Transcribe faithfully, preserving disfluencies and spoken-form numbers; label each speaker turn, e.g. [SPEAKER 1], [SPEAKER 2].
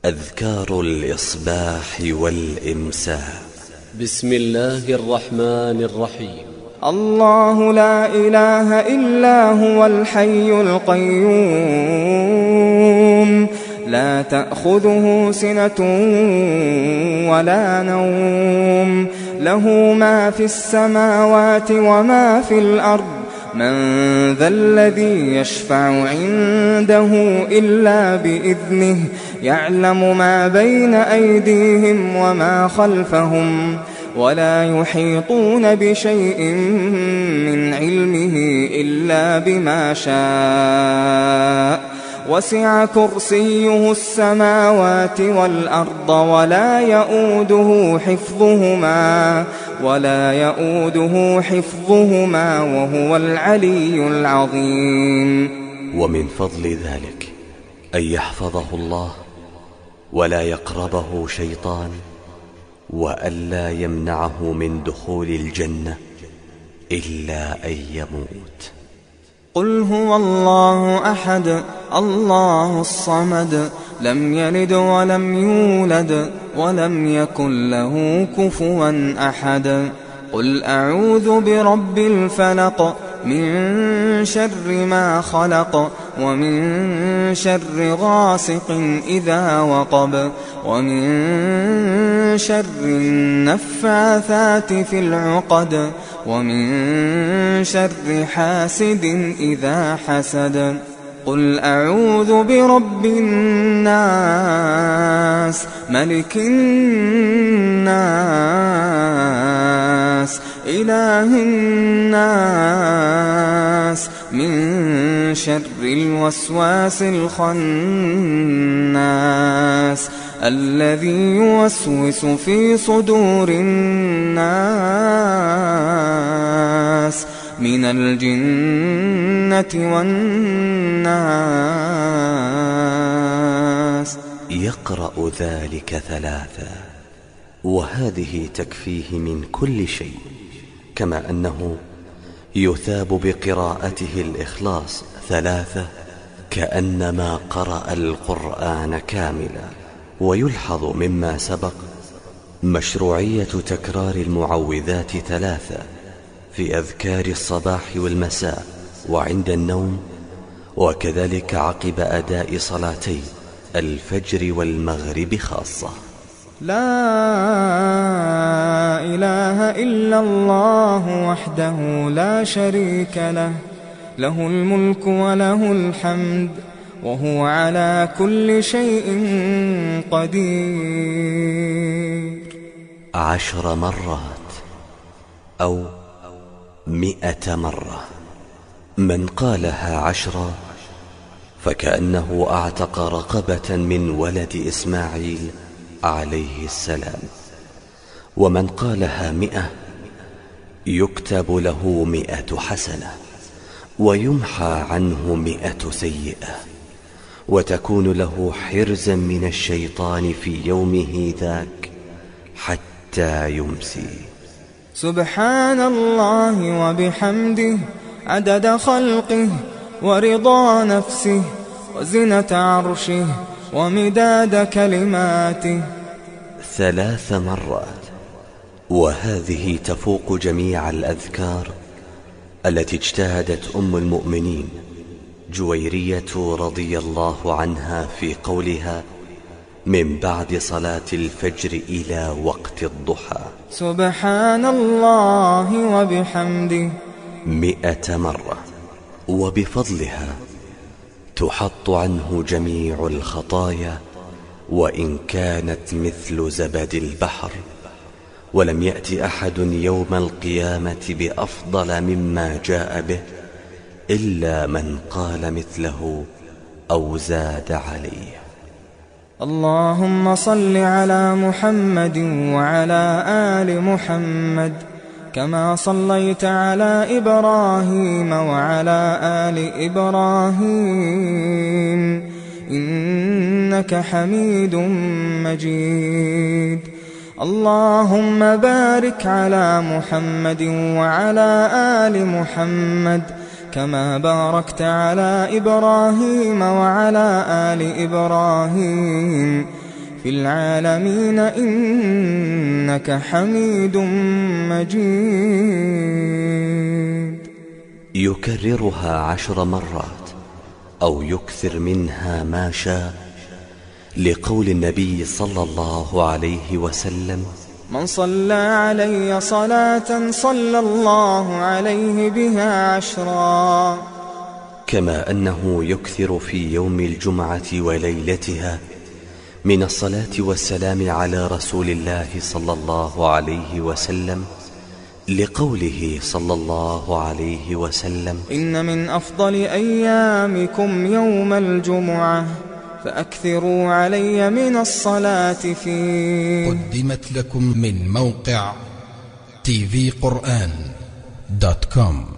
[SPEAKER 1] أذكار الإصباح والإمساء.
[SPEAKER 2] بسم الله الرحمن الرحيم.
[SPEAKER 3] الله لا إله إلا هو الحي القيوم لا تأخذه سنة ولا نوم له ما في السماوات وما في الأرض من ذا الذي يشفع عنده إلا بإذنه يعلم ما بين أيديهم وما خلفهم ولا يحيطون بشيء من علمه إلا بما شاء وسع كرسيه السماوات والأرض ولا يؤوده حفظهما ولا يؤوده حفظهما وهو العلي العظيم.
[SPEAKER 1] ومن فضل ذلك أن يحفظه الله ولا يقربه شيطان وألا يمنعه من دخول الجنة إلا أن يموت.
[SPEAKER 3] قل هو الله أحد الله الصمد لم يلد ولم يولد ولم يكن له كفوا أحد. قل أعوذ برب الفلق من شر ما خلق ومن شر غاسق إذا وقب ومن شر النفاثات في العقد ومن شر حاسد إذا حسد. قل أعوذ برب الناس ملك الناس إله الناس من شر الوسواس الخناس الذي يوسوس في صدور الناس من الجنة والناس.
[SPEAKER 1] يقرأ ذلك ثلاثا وهذه تكفيه من كل شيء، كما أنه يثاب بقراءته الإخلاص ثلاثة كأنما قرأ القرآن كاملا. ويلحظ مما سبق مشروعية تكرار المعوذات ثلاثة في أذكار الصباح والمساء وعند النوم، وكذلك عقب أداء صلاتي الفجر والمغرب خاصة.
[SPEAKER 3] لا إله إلا الله وحده لا شريك له له الملك وله الحمد وهو على كل شيء قدير.
[SPEAKER 1] عشر مرات أو مئة مرة. من قالها عشرا فكأنه أعتق رقبة من ولد إسماعيل عليه السلام، ومن قالها مئة يكتب له مئة حسنة ويمحى عنه مئة سيئة، وتكون له حرزا من الشيطان في يومه ذاك حتى يمسي.
[SPEAKER 3] سبحان الله وبحمده عدد خلقه ورضا نفسه وزنة عرشه ومداد كلماته.
[SPEAKER 1] ثلاث مرات. وهذه تفوق جميع الأذكار التي اجتهدت أم المؤمنين جويرية رضي الله عنها في قولها من بعد صلاة الفجر إلى وقت الضحى.
[SPEAKER 3] سبحان الله وبحمده
[SPEAKER 1] مئة مرة. وبفضلها تحط عنه جميع الخطايا وإن كانت مثل زبد البحر، ولم يأتي أحد يوم القيامة بأفضل مما جاء به إلا من قال مثله أو زاد عليه.
[SPEAKER 3] اللهم صل على محمد وعلى آل محمد كما صليت على إبراهيم وعلى آل إبراهيم إنك حميد مجيد. اللهم بارك على محمد وعلى آل محمد كما باركت على إبراهيم وعلى آل إبراهيم في العالمين إنك حميد مجيد.
[SPEAKER 1] يكررها عشر مرات أو يكثر منها ما شاء، لقول النبي صلى الله عليه وسلم:
[SPEAKER 3] من صلى علي صلاة صلى الله عليه بها عشرا.
[SPEAKER 1] كما أنه يكثر في يوم الجمعة وليلتها من الصلاة والسلام على رسول الله صلى الله عليه وسلم، لقوله صلى الله عليه وسلم:
[SPEAKER 3] إن من أفضل أيامكم يوم الجمعة فأكثروا علي من الصلاة فيه.
[SPEAKER 4] قدمت لكم من موقع تي في قرآن دوت كوم.